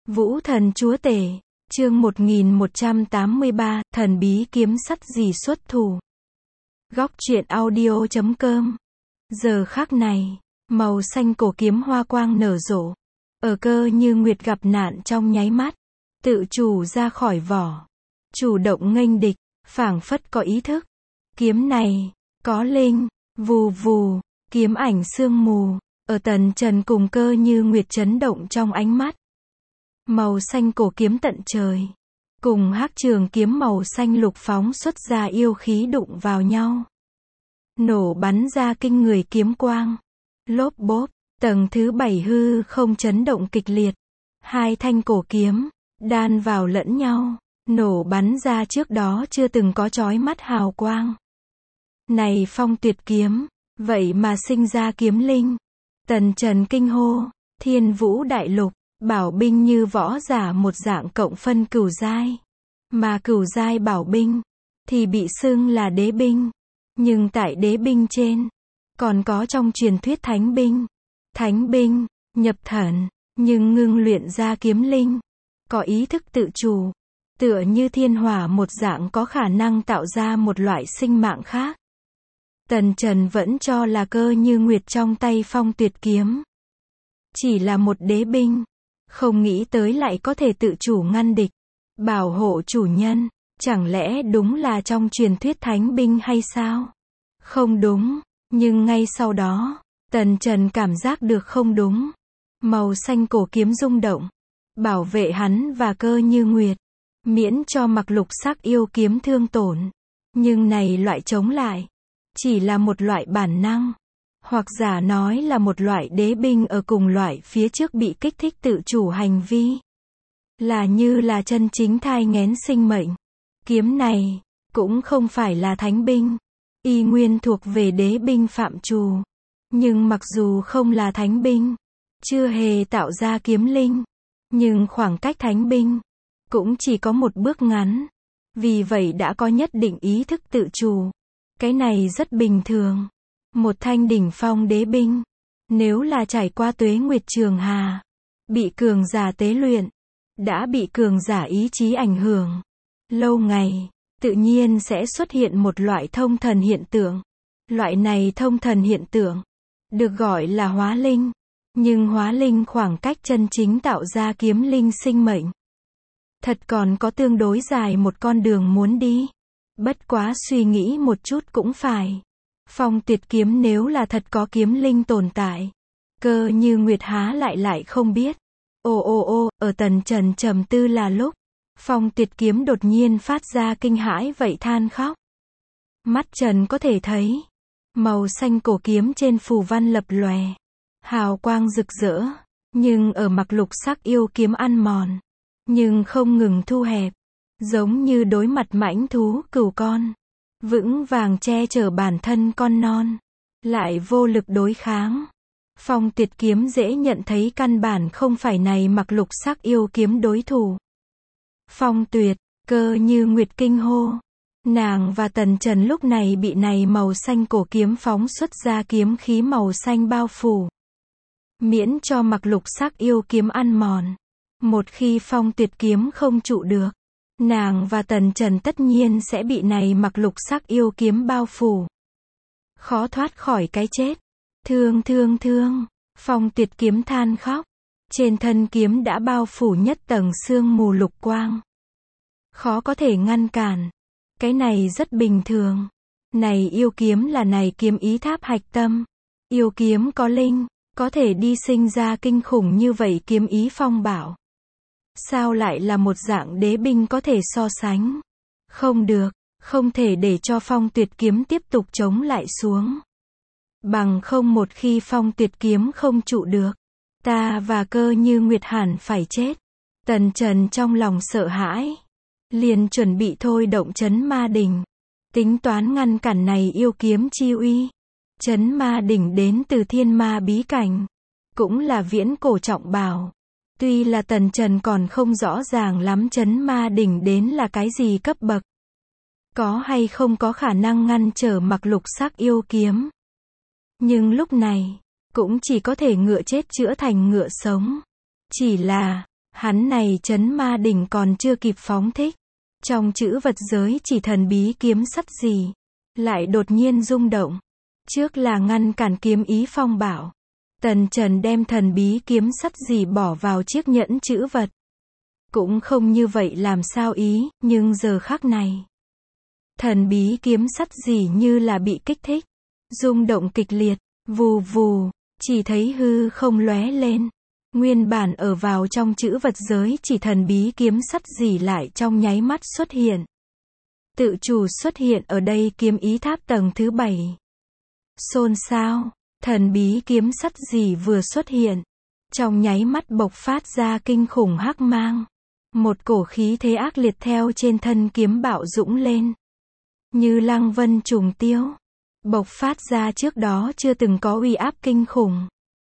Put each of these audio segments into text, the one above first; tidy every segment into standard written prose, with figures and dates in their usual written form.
Vũ thần chúa tể, chương 1183, thần bí kiếm sắt gì xuất thủ. Góc truyện audio.com. Giờ khắc này, màu xanh cổ kiếm hoa quang nở rộ. Ở Cơ Như Nguyệt gặp nạn trong nháy mắt, tự chủ ra khỏi vỏ, chủ động nghênh địch, phảng phất có ý thức. Kiếm này, có linh, vù vù, kiếm ảnh sương mù, ở Tần Trần cùng Cơ Như Nguyệt chấn động trong ánh mắt. Màu xanh cổ kiếm tận trời, cùng hắc trường kiếm màu xanh lục phóng xuất ra yêu khí đụng vào nhau. Nổ bắn ra kinh người kiếm quang. Lốp bốp, tầng thứ 7 hư không chấn động kịch liệt. Hai thanh cổ kiếm, đan vào lẫn nhau, nổ bắn ra trước đó chưa từng có chói mắt hào quang. Này Phong Tuyệt kiếm, vậy mà sinh ra kiếm linh. Tần Trần kinh hô, Thiên Vũ Đại Lục, bảo binh như võ giả một dạng cộng phân cửu giai. Mà cửu giai bảo binh, thì bị xưng là đế binh. Nhưng tại đế binh trên, còn có trong truyền thuyết thánh binh. Thánh binh, nhập thần, nhưng ngưng luyện ra kiếm linh. Có ý thức tự chủ, tựa như thiên hỏa một dạng có khả năng tạo ra một loại sinh mạng khác. Tần Trần vẫn cho là Cơ Như Nguyệt trong tay Phong Tuyệt kiếm chỉ là một đế binh, không nghĩ tới lại có thể tự chủ ngăn địch, bảo hộ chủ nhân. Chẳng lẽ đúng là trong truyền thuyết thánh binh hay sao? Không đúng, nhưng ngay sau đó, Tần Trần cảm giác được không đúng. Màu xanh cổ kiếm rung động, bảo vệ hắn và Cơ Như Nguyệt, miễn cho mặc lục sắc yêu kiếm thương tổn. Nhưng này loại chống lại, chỉ là một loại bản năng, hoặc giả nói là một loại đế binh ở cùng loại phía trước bị kích thích tự chủ hành vi. Là như là chân chính thai nghén sinh mệnh. Kiếm này, cũng không phải là thánh binh, y nguyên thuộc về đế binh phạm trù. Nhưng mặc dù không là thánh binh, chưa hề tạo ra kiếm linh, nhưng khoảng cách thánh binh, cũng chỉ có một bước ngắn. Vì vậy đã có nhất định ý thức tự chủ. Cái này rất bình thường. Một thanh đỉnh phong đế binh, nếu là trải qua tuế nguyệt trường hà, bị cường giả tế luyện, đã bị cường giả ý chí ảnh hưởng lâu ngày, tự nhiên sẽ xuất hiện một loại thông thần hiện tượng. Loại này thông thần hiện tượng được gọi là hóa linh. Nhưng hóa linh khoảng cách chân chính tạo ra kiếm linh sinh mệnh, thật còn có tương đối dài một con đường muốn đi. Bất quá suy nghĩ một chút cũng phải. Phong Tuyệt kiếm nếu là thật có kiếm linh tồn tại, Cơ Như Nguyệt há lại không biết. Ở Tần Trần trầm tư là lúc, Phong Tuyệt kiếm đột nhiên phát ra kinh hãi vậy than khóc. Mắt Trần có thể thấy, màu xanh cổ kiếm trên phù văn lập lòe, hào quang rực rỡ, nhưng ở mặc lục sắc yêu kiếm ăn mòn, nhưng không ngừng thu hẹp, giống như đối mặt mãnh thú cừu con, vững vàng che chở bản thân con non, lại vô lực đối kháng. Phong Tuyệt kiếm dễ nhận thấy căn bản không phải này mặc lục sắc yêu kiếm đối thủ. Phong Tuyệt, Cơ Như Nguyệt kinh hô. Nàng và Tần Trần lúc này bị này màu xanh cổ kiếm phóng xuất ra kiếm khí màu xanh bao phủ, miễn cho mặc lục sắc yêu kiếm ăn mòn. Một khi Phong Tuyệt kiếm không trụ được, nàng và Tần Trần tất nhiên sẽ bị này mặc lục sắc yêu kiếm bao phủ, khó thoát khỏi cái chết. Thương. Phong Tuyệt kiếm than khóc. Trên thân kiếm đã bao phủ nhất tầng sương mù lục quang, khó có thể ngăn cản. Cái này rất bình thường. Này yêu kiếm là này kiếm ý tháp hạch tâm. Yêu kiếm có linh, có thể đi sinh ra kinh khủng như vậy kiếm ý phong bảo. Sao lại là một dạng đế binh có thể so sánh? Không được, không thể để cho Phong Tuyệt kiếm tiếp tục chống lại xuống. Bằng không một khi Phong Tuyệt kiếm không trụ được, ta và Cơ Như Nguyệt hẳn phải chết. Tần Trần trong lòng sợ hãi, liền chuẩn bị thôi động Chấn Ma Đỉnh, tính toán ngăn cản này yêu kiếm chi uy. Chấn Ma Đỉnh đến từ Thiên Ma bí cảnh, cũng là viễn cổ trọng bảo. Tuy là Tần Trần còn không rõ ràng lắm Chấn Ma Đỉnh đến là cái gì cấp bậc, có hay không có khả năng ngăn trở mặc lục sắc yêu kiếm. Nhưng lúc này, cũng chỉ có thể ngựa chết chữa thành ngựa sống. Chỉ là, Hắn này trấn ma đỉnh còn chưa kịp phóng thích. Trong chữ vật giới chỉ thần bí kiếm sắt gì, lại đột nhiên rung động. Trước là ngăn cản kiếm ý phong bảo. Tần Trần đem thần bí kiếm sắt gì bỏ vào chiếc nhẫn chữ vật. Cũng không như vậy làm sao ý, nhưng giờ khắc này. Thần bí kiếm sắt gì như là bị kích thích. Rung động kịch liệt, vù vù, chỉ thấy hư không lóe lên. Nguyên bản ở vào trong chữ vật giới chỉ thần bí kiếm sắt gì lại trong nháy mắt xuất hiện. Tự chủ xuất hiện ở đây kiếm ý tháp tầng thứ 7. Xôn xao, thần bí kiếm sắt gì vừa xuất hiện. Trong nháy mắt bộc phát ra kinh khủng hắc mang. Một cổ khí thế ác liệt theo trên thân kiếm bạo dũng lên. Như lăng vân trùng tiêu. Bộc phát ra trước đó chưa từng có uy áp kinh khủng.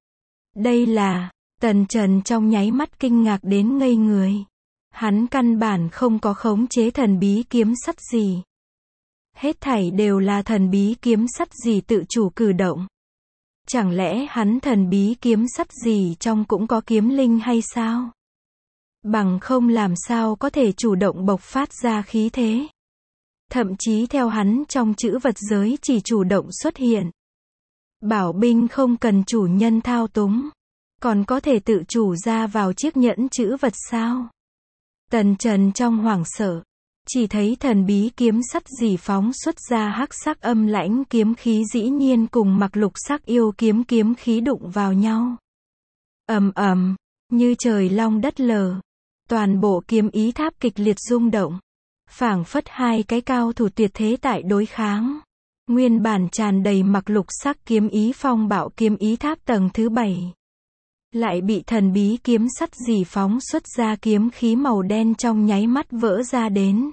Đây là, Tần Trần trong nháy mắt kinh ngạc đến ngây người. Hắn căn bản không có khống chế thần bí kiếm sắt gì. Hết thảy đều là thần bí kiếm sắt gì tự chủ cử động. Chẳng lẽ hắn thần bí kiếm sắt gì trong cũng có kiếm linh hay sao? Bằng không làm sao có thể chủ động bộc phát ra khí thế. Thậm chí theo hắn trong chữ vật giới chỉ chủ động xuất hiện. Bảo binh không cần chủ nhân thao túng. Còn có thể tự chủ ra vào chiếc nhẫn chữ vật sao? Tần Trần trong hoảng sợ. Chỉ thấy thần bí kiếm sắt gì phóng xuất ra hắc sắc âm lãnh kiếm khí dĩ nhiên cùng mặc lục sắc yêu kiếm kiếm khí đụng vào nhau. Ầm ầm, như trời long đất lở. Toàn bộ kiếm ý tháp kịch liệt rung động. Phảng phất hai cái cao thủ tuyệt thế tại đối kháng. Nguyên bản tràn đầy mặc lục sắc kiếm ý phong bạo kiếm ý tháp tầng thứ 7. Lại bị thần bí kiếm sắt gì phóng xuất ra kiếm khí màu đen trong nháy mắt vỡ ra đến.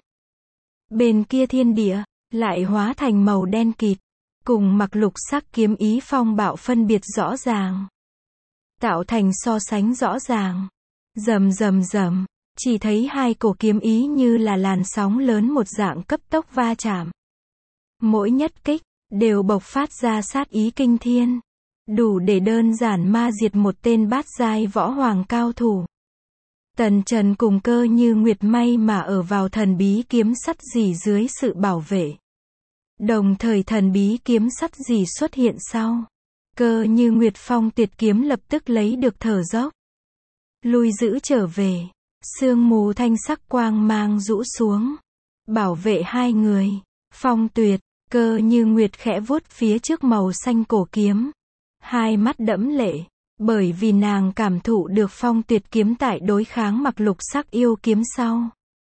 Bên kia thiên địa, lại hóa thành màu đen kịt. Cùng mặc lục sắc kiếm ý phong bạo phân biệt rõ ràng. Tạo thành so sánh rõ ràng. Rầm rầm rầm. Chỉ thấy hai cổ kiếm ý như là làn sóng lớn một dạng cấp tốc va chạm. Mỗi nhất kích, đều bộc phát ra sát ý kinh thiên. Đủ để đơn giản ma diệt một tên bát giai võ hoàng cao thủ. Tần Trần cùng Cơ Như Nguyệt may mà ở vào thần bí kiếm sắt gì dưới sự bảo vệ. Đồng thời thần bí kiếm sắt gì xuất hiện sau. Cơ Như Nguyệt phong tuyệt kiếm lập tức lấy được thở dốc. Lui giữ trở về. Sương mù thanh sắc quang mang rũ xuống. Bảo vệ hai người. Phong tuyệt, Cơ Như Nguyệt khẽ vuốt phía trước màu xanh cổ kiếm. Hai mắt đẫm lệ. Bởi vì nàng cảm thụ được phong tuyệt kiếm tại đối kháng mặc lục sắc yêu kiếm sau.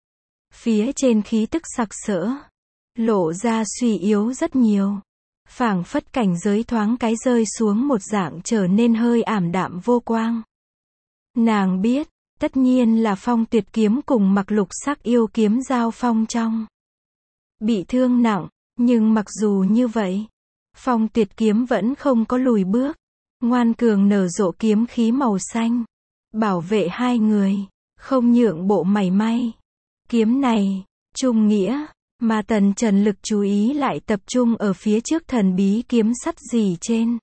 Phía trên khí tức sặc sỡ. Lộ ra suy yếu rất nhiều. Phảng phất cảnh giới thoáng cái rơi xuống một dạng trở nên hơi ảm đạm vô quang. Nàng biết. Tất nhiên là phong tuyệt kiếm cùng mặc lục sắc yêu kiếm giao phong trong. Bị thương nặng, nhưng mặc dù như vậy, phong tuyệt kiếm vẫn không có lùi bước. Ngoan cường nở rộ kiếm khí màu xanh. Bảo vệ hai người, không nhượng bộ mảy may. Kiếm này, trung nghĩa, mà Tần Trần lực chú ý lại tập trung ở phía trước thần bí kiếm sắt gì trên.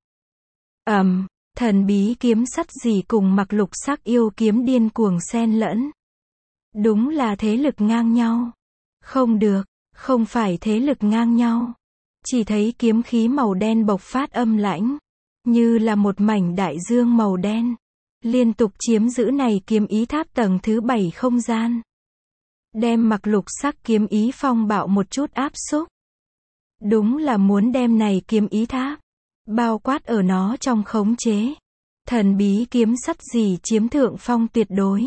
Thần bí kiếm sắt gì cùng mặc lục sắc yêu kiếm điên cuồng xen lẫn. Đúng là thế lực ngang nhau. Không được, không phải thế lực ngang nhau. Chỉ thấy kiếm khí màu đen bộc phát âm lãnh. Như là một mảnh đại dương màu đen. Liên tục chiếm giữ này kiếm ý tháp tầng thứ 7 không gian. Đem mặc lục sắc kiếm ý phong bạo một chút áp xúc. Đúng là muốn đem này kiếm ý tháp. Bao quát ở nó trong khống chế. Thần bí kiếm sắt gì chiếm thượng phong tuyệt đối.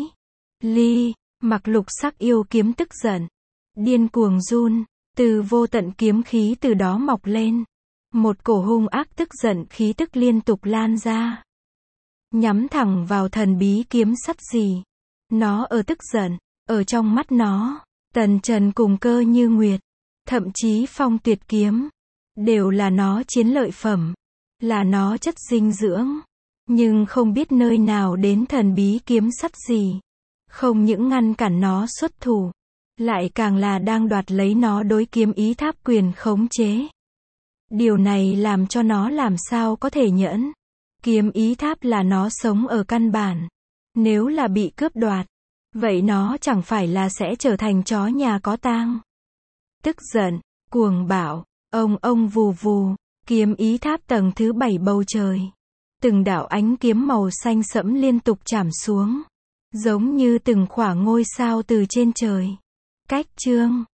Mặc lục sắc yêu kiếm tức giận. Điên cuồng run. Từ vô tận kiếm khí từ đó mọc lên. Một cổ hung ác tức giận khí tức liên tục lan ra. Nhắm thẳng vào thần bí kiếm sắt gì. Nó ở tức giận. Ở trong mắt nó. Tần Trần cùng Cơ Như Nguyệt. Thậm chí phong tuyệt kiếm. Đều là nó chiến lợi phẩm. Là nó chất dinh dưỡng. Nhưng không biết nơi nào đến thần bí kiếm sắt gì. Không những ngăn cản nó xuất thủ. Lại càng là đang đoạt lấy nó đối kiếm ý tháp quyền khống chế. Điều này làm cho nó làm sao có thể nhẫn. Kiếm ý tháp là nó sống ở căn bản. Nếu là bị cướp đoạt. Vậy nó chẳng phải là sẽ trở thành chó nhà có tang. Tức giận, cuồng bạo, ông vù vù, kiếm ý tháp tầng thứ 7 bầu trời. Từng đạo ánh kiếm màu xanh sẫm liên tục chảm xuống. Giống như từng khỏa ngôi sao từ trên trời. Cách chương